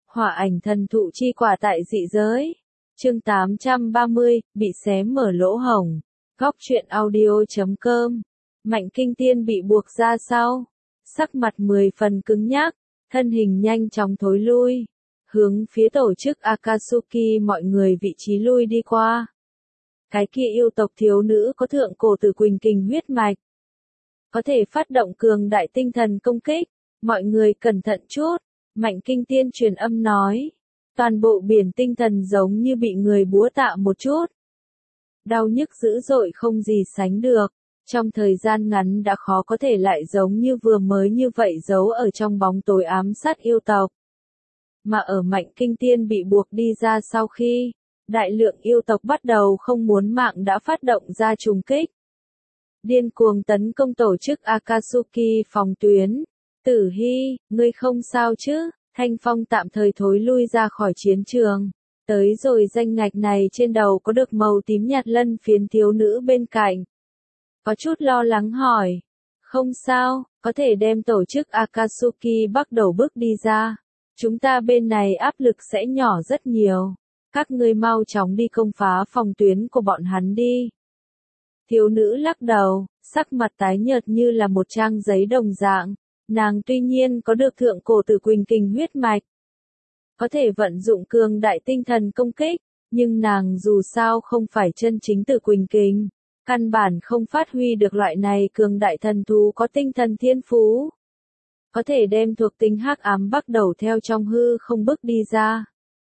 Hỏa ảnh thần thụ chi quả tại dị giới. Chương 830, bị xé mở lỗ hổng. Góc truyện audio.com. Mạnh Kinh Tiên bị buộc ra sau. Sắc mặt 10 phần cứng nhắc, thân hình nhanh chóng thối lui. Hướng phía tổ chức Akatsuki mọi người vị trí lui đi qua. Cái kia yêu tộc thiếu nữ có thượng cổ tử quỳnh kình huyết mạch. Có thể phát động cường đại tinh thần công kích. Mọi người cẩn thận chút. Mạnh Kinh Tiên truyền âm nói. Toàn bộ biển tinh thần giống như bị người búa tạ một chút. Đau nhức dữ dội không gì sánh được. Trong thời gian ngắn đã khó có thể lại giống như vừa mới như vậy giấu ở trong bóng tối ám sát yêu tộc. Mà ở Mạnh Kinh Tiên bị buộc đi ra sau khi, đại lượng yêu tộc bắt đầu không muốn mạng đã phát động ra trùng kích. Điên cuồng tấn công tổ chức Akatsuki phòng tuyến. Tử Hy, ngươi không sao chứ? Thanh Phong tạm thời thối lui ra khỏi chiến trường. Tới rồi danh ngạch này trên đầu có được màu tím nhạt lân phiến thiếu nữ bên cạnh. Có chút lo lắng hỏi. Không sao, có thể đem tổ chức Akatsuki bắt đầu bước đi ra. Chúng ta bên này áp lực sẽ nhỏ rất nhiều. Các ngươi mau chóng đi công phá phòng tuyến của bọn hắn đi. Thiếu nữ lắc đầu, sắc mặt tái nhợt như là một trang giấy đồng dạng. Nàng tuy nhiên có được thượng cổ tử quỳnh kình huyết mạch. Có thể vận dụng cường đại tinh thần công kích, nhưng nàng dù sao không phải chân chính tử quỳnh kình. Căn bản không phát huy được loại này cường đại thần thú có tinh thần thiên phú. Có thể đem thuộc tính hắc ám bắt đầu theo trong hư không bước đi ra.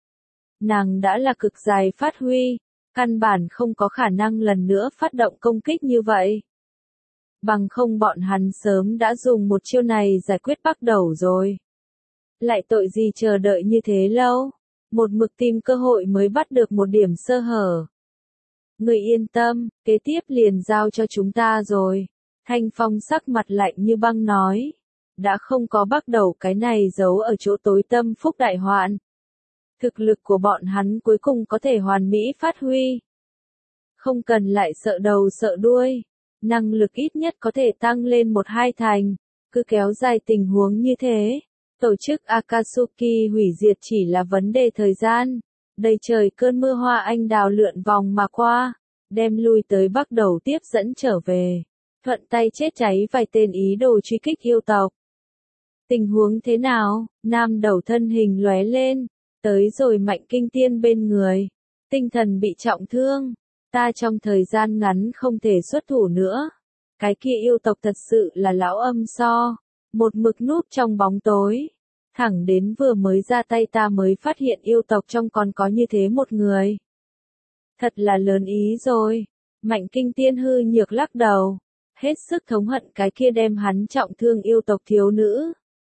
Nàng đã là cực dài phát huy, căn bản không có khả năng lần nữa phát động công kích như vậy. Bằng không bọn hắn sớm đã dùng một chiêu này giải quyết bắt đầu rồi. Lại tội gì chờ đợi như thế lâu, một mực tìm cơ hội mới bắt được một điểm sơ hở. Người yên tâm, kế tiếp liền giao cho chúng ta rồi. Thanh Phong sắc mặt lạnh như băng nói. Đã không có bắt đầu cái này giấu ở chỗ tối tâm phúc đại hoạn. Thực lực của bọn hắn cuối cùng có thể hoàn mỹ phát huy. Không cần lại sợ đầu sợ đuôi. Năng lực ít nhất có thể tăng lên 1-2 thành. Cứ kéo dài tình huống như thế. Tổ chức Akatsuki hủy diệt chỉ là vấn đề thời gian. Đầy trời cơn mưa hoa anh đào lượn vòng mà qua. Đem lui tới bắt đầu tiếp dẫn trở về. Thuận tay chết cháy vài tên ý đồ truy kích yêu tộc. Tình huống thế nào? Nam đầu thân hình lóe lên. Tới rồi Mạnh Kinh Tiên bên người. Tinh thần bị trọng thương. Ta trong thời gian ngắn không thể xuất thủ nữa. Cái kia yêu tộc thật sự là lão âm so. Một mực núp trong bóng tối. Thẳng đến vừa mới ra tay ta mới phát hiện yêu tộc trong còn có như thế một người. Thật là lớn ý rồi. Mạnh Kinh Tiên hư nhược lắc đầu. Hết sức thống hận cái kia đem hắn trọng thương yêu tộc thiếu nữ.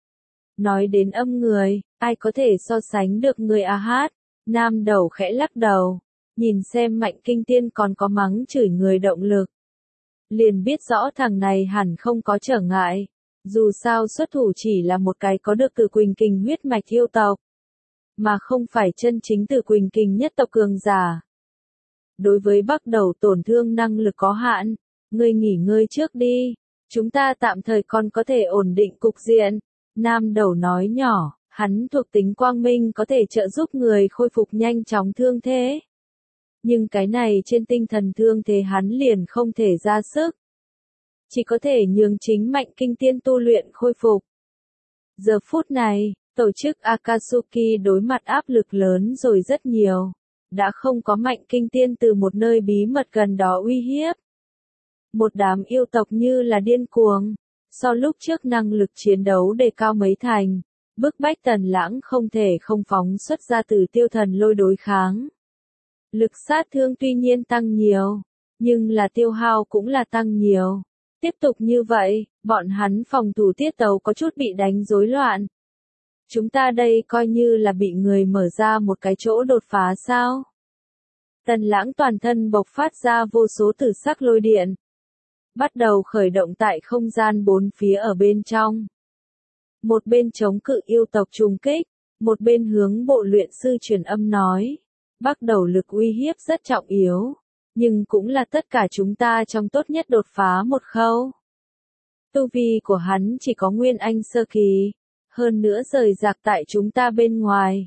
Nói đến âm người, ai có thể so sánh được người hát? Nam đầu khẽ lắc đầu. Nhìn xem Mạnh Kinh Tiên còn có mắng chửi người động lực. Liền biết rõ thằng này hẳn không có trở ngại. Dù sao xuất thủ chỉ là một cái có được tử quỳnh kình huyết mạch yêu tộc. Mà không phải chân chính tử quỳnh kình nhất tộc cường giả. Đối với bắt đầu tổn thương năng lực có hạn. Ngươi nghỉ ngơi trước đi. Chúng ta tạm thời còn có thể ổn định cục diện. Nam đầu nói nhỏ. Hắn thuộc tính quang minh có thể trợ giúp người khôi phục nhanh chóng thương thế. Nhưng cái này trên tinh thần thương thế hắn liền không thể ra sức. Chỉ có thể nhường chính Mạnh Kinh Tiên tu luyện khôi phục. Giờ phút này, tổ chức Akatsuki đối mặt áp lực lớn rồi rất nhiều. Đã không có Mạnh Kinh Tiên từ một nơi bí mật gần đó uy hiếp. Một đám yêu tộc như là điên cuồng. So lúc trước năng lực chiến đấu đề cao mấy thành. Bức bách Tần Lãng không thể không phóng xuất ra từ tiêu thần lôi đối kháng. Lực sát thương tuy nhiên tăng nhiều. Nhưng là tiêu hao cũng là tăng nhiều. Tiếp tục như vậy, bọn hắn phòng thủ tiết tấu có chút bị đánh rối loạn. Chúng ta đây coi như là bị người mở ra một cái chỗ đột phá sao? Tần Lãng toàn thân bộc phát ra vô số tử sắc lôi điện. Bắt đầu khởi động tại không gian bốn phía ở bên trong. Một bên chống cự yêu tộc trùng kích, một bên hướng bộ luyện sư truyền âm nói. Bắt đầu lực uy hiếp rất trọng yếu. Nhưng cũng là tất cả chúng ta trong tốt nhất đột phá một khâu. Tu vi của hắn chỉ có Nguyên Anh sơ kỳ, hơn nữa rời rạc tại chúng ta bên ngoài,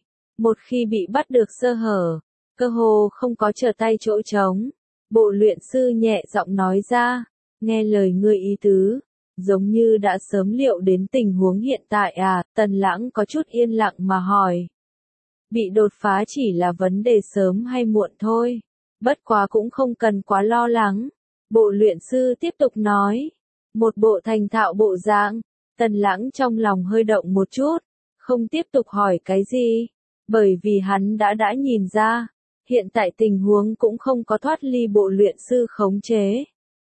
Một khi bị bắt được sơ hở, cơ hồ không có trở tay chỗ trống. Bộ luyện sư nhẹ giọng nói ra, nghe lời ngươi ý tứ, giống như đã sớm liệu đến tình huống hiện tại à, Tần Lãng có chút yên lặng mà hỏi. Bị đột phá chỉ là vấn đề sớm hay muộn thôi, bất quá cũng không cần quá lo lắng. Bộ luyện sư tiếp tục nói, một bộ thành thạo bộ dạng, Tần Lãng trong lòng hơi động một chút, không tiếp tục hỏi cái gì, bởi vì hắn đã nhìn ra, hiện tại tình huống cũng không có thoát ly bộ luyện sư khống chế.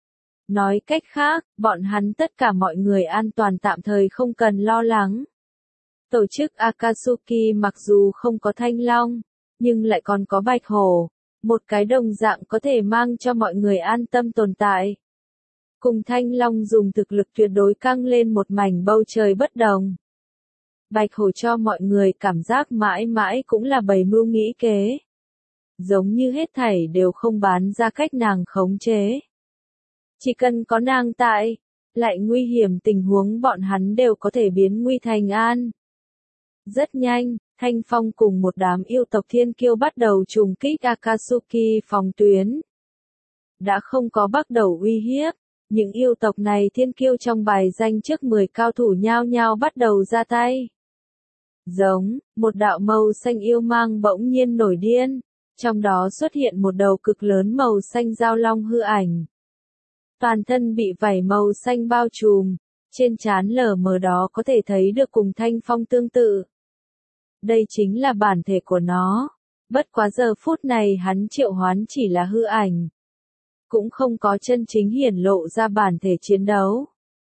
Nói cách khác, bọn hắn tất cả mọi người an toàn tạm thời không cần lo lắng. Tổ chức Akatsuki mặc dù không có thanh long, nhưng lại còn có bạch hổ, một cái đồng dạng có thể mang cho mọi người an tâm tồn tại. Cùng thanh long dùng thực lực tuyệt đối căng lên một mảnh bầu trời bất đồng. Bạch hổ cho mọi người cảm giác mãi mãi cũng là bầy mưu nghĩ kế. Giống như hết thảy đều không bán ra cách nàng khống chế. Chỉ cần có nàng tại, lại nguy hiểm tình huống bọn hắn đều có thể biến nguy thành an. Rất nhanh, Thanh Phong cùng một đám yêu tộc thiên kiêu bắt đầu trùng kích Akatsuki phòng tuyến. Đã không có bắt đầu uy hiếp, những yêu tộc này thiên kiêu trong bài danh trước 10 cao thủ nhao nhao bắt đầu ra tay. Giống, một đạo màu xanh yêu mang bỗng nhiên nổi điên, trong đó xuất hiện một đầu cực lớn màu xanh giao long hư ảnh. Toàn thân bị vảy màu xanh bao trùm, trên trán lờ mờ đó có thể thấy được cùng Thanh Phong tương tự. Đây chính là bản thể của nó, bất quá giờ phút này hắn triệu hoán chỉ là hư ảnh. Cũng không có chân chính hiển lộ ra bản thể chiến đấu.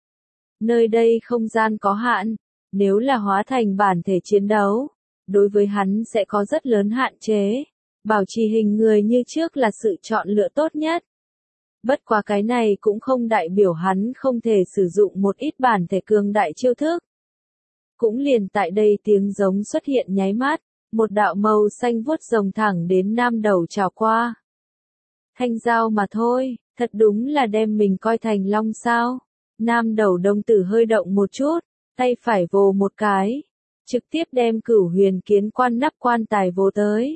Nơi đây không gian có hạn, nếu là hóa thành bản thể chiến đấu, đối với hắn sẽ có rất lớn hạn chế. Bảo trì hình người như trước là sự chọn lựa tốt nhất. Bất quá cái này cũng không đại biểu hắn không thể sử dụng một ít bản thể cường đại chiêu thức. Cũng liền tại đây tiếng giống xuất hiện nháy mắt, một đạo màu xanh vuốt rồng thẳng đến nam đầu trào qua. Thanh dao mà thôi, thật đúng là đem mình coi thành long sao. Nam đầu đông tử hơi động một chút, tay phải vồ một cái, trực tiếp đem Cửu Huyền Kiến Quan nắp quan tài vồ tới.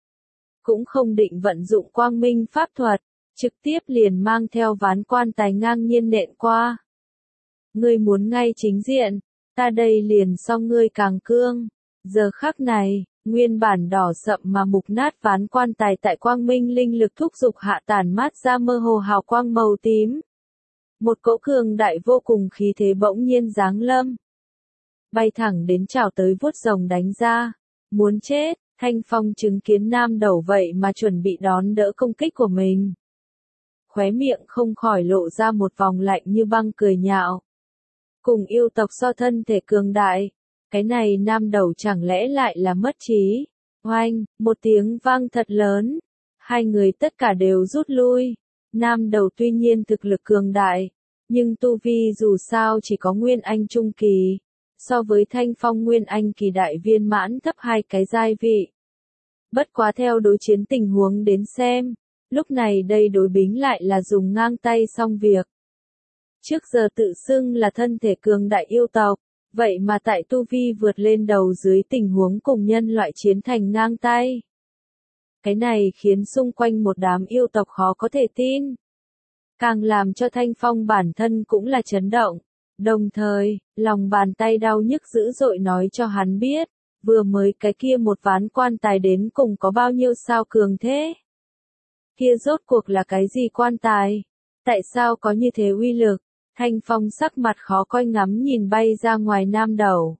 Cũng không định vận dụng quang minh pháp thuật, trực tiếp liền mang theo ván quan tài ngang nhiên nện qua. Ngươi muốn ngay chính diện, ta đây liền so ngươi càng cương. Giờ khắc này, nguyên bản đỏ sậm mà mục nát ván quan tài tại quang minh linh lực thúc giục hạ tản mát ra mơ hồ hào quang màu tím. Một cỗ cường đại vô cùng khí thế bỗng nhiên giáng lâm. Bay thẳng đến chảo tới vuốt rồng đánh ra. Muốn chết, Thanh Phong chứng kiến nam đầu vậy mà chuẩn bị đón đỡ công kích của mình. Khóe miệng không khỏi lộ ra một vòng lạnh như băng cười nhạo. Cùng yêu tộc so thân thể cường đại, cái này nam đầu chẳng lẽ lại là mất trí. Oanh, một tiếng vang thật lớn. Hai người tất cả đều rút lui. Nam đầu tuy nhiên thực lực cường đại, nhưng tu vi dù sao chỉ có Nguyên Anh trung kỳ. So với Thanh Phong Nguyên Anh kỳ đại viên mãn thấp hai cái giai vị. Bất quá theo đối chiến tình huống đến xem, lúc này đây đối bính lại là dùng ngang tay xong việc. Trước giờ tự xưng là thân thể cường đại yêu tộc, vậy mà tại tu vi vượt lên đầu dưới tình huống cùng nhân loại chiến thành ngang tay. Cái này khiến xung quanh một đám yêu tộc khó có thể tin. Càng làm cho Thanh Phong bản thân cũng là chấn động. Đồng thời, lòng bàn tay đau nhức dữ dội nói cho hắn biết, vừa mới cái kia một ván quan tài đến cùng có bao nhiêu sao cường thế. Kia rốt cuộc là cái gì quan tài? Tại sao có như thế uy lực? Thanh Phong sắc mặt khó coi ngắm nhìn bay ra ngoài nam đầu.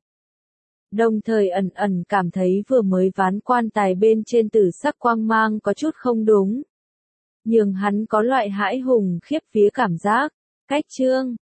Đồng thời ẩn ẩn cảm thấy vừa mới ván quan tài bên trên tử sắc quang mang có chút không đúng. Nhưng hắn có loại hãi hùng khiếp vía cảm giác. Cách chương